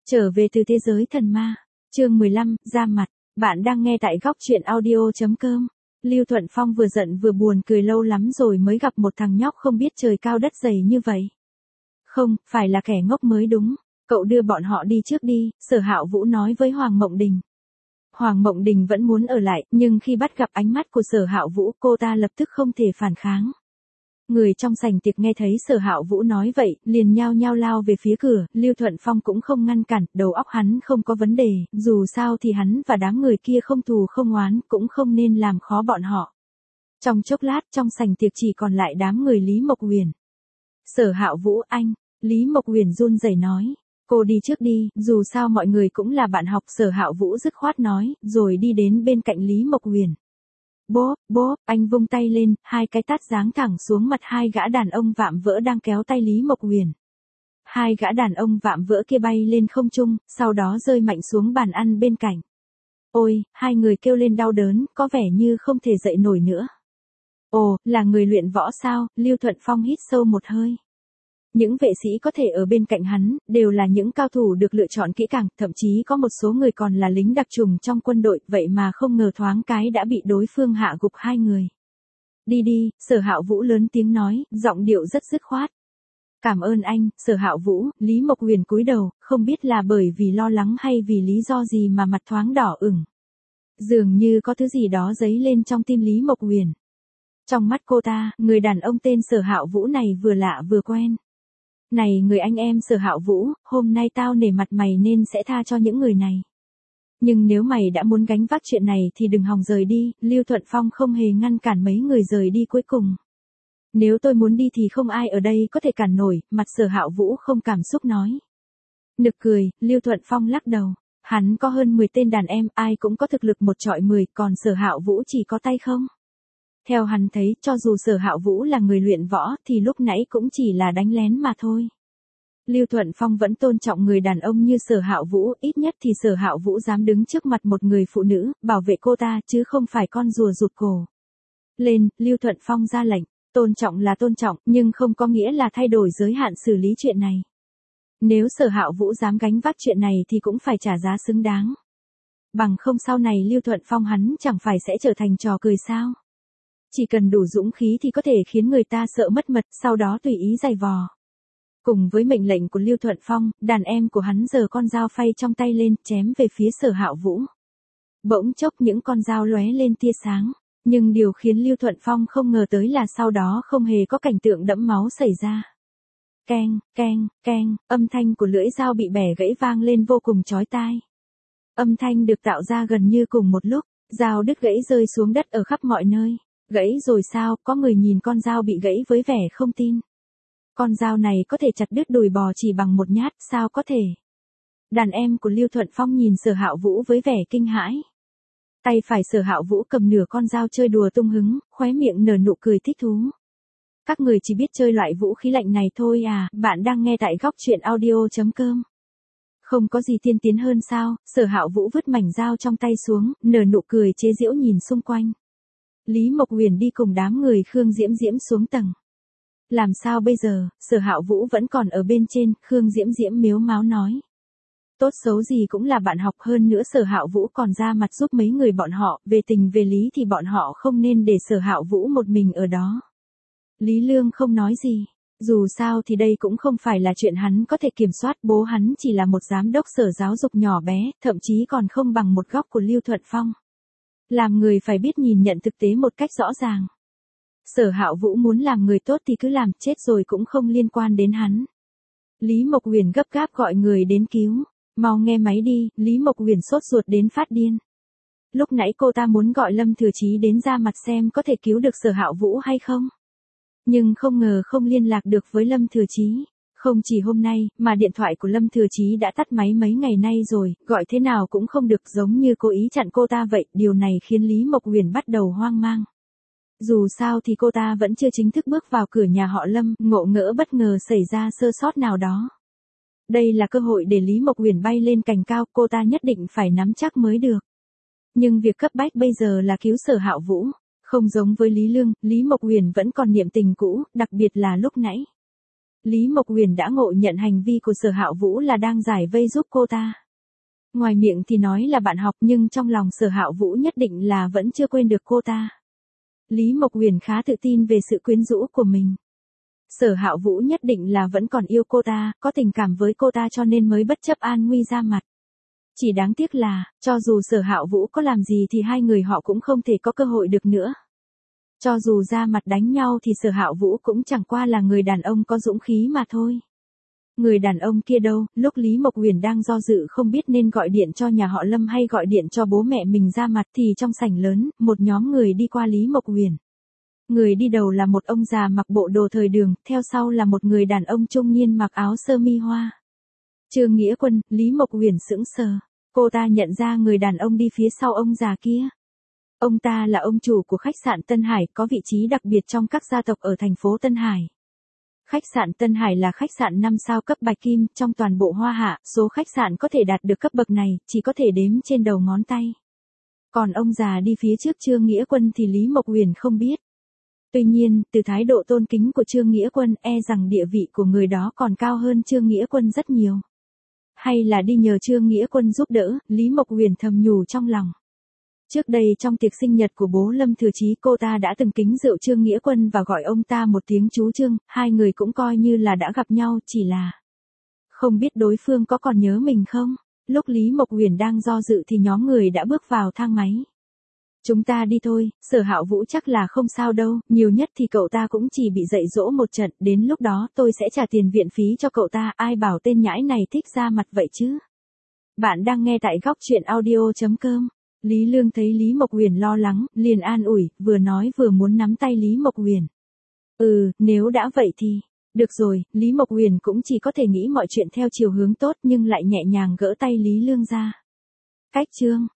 Trở về từ thế giới thần ma. Chương 15, ra mặt. Bạn đang nghe tại góc truyện audio.com. Lưu Thuận Phong vừa giận vừa buồn cười lâu lắm rồi mới gặp một thằng nhóc không biết trời cao đất dày như vậy. Không, phải là kẻ ngốc mới đúng. Cậu đưa bọn họ đi trước đi, Sở Hạo Vũ nói với Hoàng Mộng Đình. Hoàng Mộng Đình vẫn muốn ở lại, nhưng khi bắt gặp ánh mắt của Sở Hạo Vũ, cô ta lập tức không thể phản kháng. Người trong sảnh tiệc nghe thấy Sở Hạo Vũ nói vậy, liền nhao nhao lao về phía cửa, Lưu Thuận Phong cũng không ngăn cản, đầu óc hắn không có vấn đề, dù sao thì hắn và đám người kia không thù không oán, cũng không nên làm khó bọn họ. Trong chốc lát, trong sảnh tiệc chỉ còn lại đám người Lý Mộc Huyền. Sở Hạo Vũ anh, Lý Mộc Huyền run rẩy nói, cô đi trước đi, dù sao mọi người cũng là bạn học. Sở Hạo Vũ dứt khoát nói, rồi đi đến bên cạnh Lý Mộc Huyền. Bố, anh vung tay lên, hai cái tát giáng thẳng xuống mặt hai gã đàn ông vạm vỡ đang kéo tay Lý Mộc Huyền. Hai gã đàn ông vạm vỡ kia bay lên không trung, sau đó rơi mạnh xuống bàn ăn bên cạnh. Ôi, hai người kêu lên đau đớn, có vẻ như không thể dậy nổi nữa. Ồ, là người luyện võ sao? Lưu Thuận Phong hít sâu một hơi. Những vệ sĩ có thể ở bên cạnh hắn, đều là những cao thủ được lựa chọn kỹ càng, thậm chí có một số người còn là lính đặc trùng trong quân đội, vậy mà không ngờ thoáng cái đã bị đối phương hạ gục hai người. Đi đi, Sở Hạo Vũ lớn tiếng nói, giọng điệu rất dứt khoát. Cảm ơn anh, Sở Hạo Vũ. Lý Mộc Huyền cúi đầu, không biết là bởi vì lo lắng hay vì lý do gì mà mặt thoáng đỏ ửng. Dường như có thứ gì đó dấy lên trong tim Lý Mộc Huyền. Trong mắt cô ta, người đàn ông tên Sở Hạo Vũ này vừa lạ vừa quen. Này người anh em Sở Hạo Vũ, hôm nay tao nể mặt mày nên sẽ tha cho những người này. Nhưng nếu mày đã muốn gánh vác chuyện này thì đừng hòng rời đi. Lưu Thuận Phong không hề ngăn cản mấy người rời đi cuối cùng. Nếu tôi muốn đi thì không ai ở đây có thể cản nổi, mặt Sở Hạo Vũ không cảm xúc nói. Nực cười, Lưu Thuận Phong lắc đầu. Hắn có hơn 10 tên đàn em, ai cũng có thực lực 1-10, còn Sở Hạo Vũ chỉ có tay không. Theo hắn thấy, cho dù Sở Hạo Vũ là người luyện võ thì lúc nãy cũng chỉ là đánh lén mà thôi. Lưu Thuận Phong vẫn tôn trọng người đàn ông như Sở Hạo Vũ, ít nhất thì Sở Hạo Vũ dám đứng trước mặt một người phụ nữ, bảo vệ cô ta chứ không phải con rùa rụt cổ. Lên, Lưu Thuận Phong ra lệnh, tôn trọng là tôn trọng, nhưng không có nghĩa là thay đổi giới hạn xử lý chuyện này. Nếu Sở Hạo Vũ dám gánh vác chuyện này thì cũng phải trả giá xứng đáng. Bằng không sau này Lưu Thuận Phong hắn chẳng phải sẽ trở thành trò cười sao? Chỉ cần đủ dũng khí thì có thể khiến người ta sợ mất mật, sau đó tùy ý giày vò. Cùng với mệnh lệnh của Lưu Thuận Phong, đàn em của hắn giơ con dao phay trong tay lên, chém về phía Sở Hạo Vũ. Bỗng chốc những con dao lóe lên tia sáng, nhưng điều khiến Lưu Thuận Phong không ngờ tới là sau đó không hề có cảnh tượng đẫm máu xảy ra. Keng, keng, keng, âm thanh của lưỡi dao bị bẻ gãy vang lên vô cùng chói tai. Âm thanh được tạo ra gần như cùng một lúc, dao đứt gãy rơi xuống đất ở khắp mọi nơi. Gãy rồi sao? Có người nhìn con dao bị gãy với vẻ không tin. Con dao này có thể chặt đứt đùi bò chỉ bằng một nhát, sao có thể? Đàn em của Lưu Thuận Phong nhìn Sở Hạo Vũ với vẻ kinh hãi. Tay phải Sở Hạo Vũ cầm nửa con dao chơi đùa tung hứng, khóe miệng nở nụ cười thích thú. Các người chỉ biết chơi loại vũ khí lạnh này thôi à? Bạn đang nghe tại góc truyện audio.com. Không có gì tiên tiến hơn sao? Sở Hạo Vũ vứt mảnh dao trong tay xuống, nở nụ cười chế giễu nhìn xung quanh. Lý Mộc Huyền đi cùng đám người Khương Diễm Diễm xuống tầng. Làm sao bây giờ? Sở Hạo Vũ vẫn còn ở bên trên, Khương Diễm Diễm mếu máo nói. Tốt xấu gì cũng là bạn học, hơn nữa Sở Hạo Vũ còn ra mặt giúp mấy người bọn họ, về tình về lý thì bọn họ không nên để Sở Hạo Vũ một mình ở đó. Lý Lương không nói gì. Dù sao thì đây cũng không phải là chuyện hắn có thể kiểm soát, bố hắn chỉ là một giám đốc sở giáo dục nhỏ bé, thậm chí còn không bằng một góc của Lưu Thuận Phong. Làm người phải biết nhìn nhận thực tế một cách rõ ràng. Sở Hạo Vũ muốn làm người tốt thì cứ làm, chết rồi cũng không liên quan đến hắn. Lý Mộc Huyền gấp gáp gọi người đến cứu. Mau nghe máy đi, Lý Mộc Huyền sốt ruột đến phát điên. Lúc nãy cô ta muốn gọi Lâm Thừa Chí đến ra mặt xem có thể cứu được Sở Hạo Vũ hay không. Nhưng không ngờ không liên lạc được với Lâm Thừa Chí. Không chỉ hôm nay, mà điện thoại của Lâm Thừa Chí đã tắt máy mấy ngày nay rồi, gọi thế nào cũng không được, giống như cố ý chặn cô ta vậy. Điều này khiến Lý Mộc Huyền bắt đầu hoang mang. Dù sao thì cô ta vẫn chưa chính thức bước vào cửa nhà họ Lâm, ngộ ngỡ bất ngờ xảy ra sơ sót nào đó. Đây là cơ hội để Lý Mộc Huyền bay lên cành cao, cô ta nhất định phải nắm chắc mới được. Nhưng việc cấp bách bây giờ là cứu Sở Hạo Vũ. Không giống với Lý Lương, Lý Mộc Huyền vẫn còn niệm tình cũ, đặc biệt là lúc nãy. Lý Mộc Huyền đã ngộ nhận hành vi của Sở Hạo Vũ là đang giải vây giúp cô ta. Ngoài miệng thì nói là bạn học nhưng trong lòng Sở Hạo Vũ nhất định là vẫn chưa quên được cô ta. Lý Mộc Huyền khá tự tin về sự quyến rũ của mình. Sở Hạo Vũ nhất định là vẫn còn yêu cô ta, có tình cảm với cô ta cho nên mới bất chấp an nguy ra mặt. Chỉ đáng tiếc là, cho dù Sở Hạo Vũ có làm gì thì hai người họ cũng không thể có cơ hội được nữa. Cho dù ra mặt đánh nhau thì Sở Hạo Vũ cũng chẳng qua là người đàn ông có dũng khí mà thôi. Người đàn ông kia đâu, lúc Lý Mộc Huyền đang do dự không biết nên gọi điện cho nhà họ Lâm hay gọi điện cho bố mẹ mình ra mặt thì trong sảnh lớn, một nhóm người đi qua Lý Mộc Huyền. Người đi đầu là một ông già mặc bộ đồ thời đường, theo sau là một người đàn ông trung niên mặc áo sơ mi hoa. Trương Nghĩa Quân, Lý Mộc Huyền sững sờ. Cô ta nhận ra người đàn ông đi phía sau ông già kia. Ông ta là ông chủ của khách sạn Tân Hải, có vị trí đặc biệt trong các gia tộc ở thành phố Tân Hải. Khách sạn Tân Hải là khách sạn 5 sao cấp bạch kim, trong toàn bộ Hoa Hạ, số khách sạn có thể đạt được cấp bậc này, chỉ có thể đếm trên đầu ngón tay. Còn ông già đi phía trước Trương Nghĩa Quân thì Lý Mộc Huyền không biết. Tuy nhiên, từ thái độ tôn kính của Trương Nghĩa Quân e rằng địa vị của người đó còn cao hơn Trương Nghĩa Quân rất nhiều. Hay là đi nhờ Trương Nghĩa Quân giúp đỡ, Lý Mộc Huyền thầm nhủ trong lòng. Trước đây trong tiệc sinh nhật của bố Lâm Thừa Chí cô ta đã từng kính rượu Trương Nghĩa Quân và gọi ông ta một tiếng chú Trương, hai người cũng coi như là đã gặp nhau, chỉ là không biết đối phương có còn nhớ mình không. Lúc Lý Mộc Huyền đang do dự thì nhóm người đã bước vào thang máy. Chúng ta đi thôi, Sở Hạo Vũ chắc là không sao đâu, nhiều nhất thì cậu ta cũng chỉ bị dạy dỗ một trận, đến lúc đó tôi sẽ trả tiền viện phí cho cậu ta, ai bảo tên nhãi này thích ra mặt vậy chứ. Bạn đang nghe tại góc truyện audio.com. Lý Lương thấy Lý Mộc Huyền lo lắng, liền an ủi, vừa nói vừa muốn nắm tay Lý Mộc Huyền. Nếu đã vậy thì, được rồi, Lý Mộc Huyền cũng chỉ có thể nghĩ mọi chuyện theo chiều hướng tốt nhưng lại nhẹ nhàng gỡ tay Lý Lương ra. Cách chương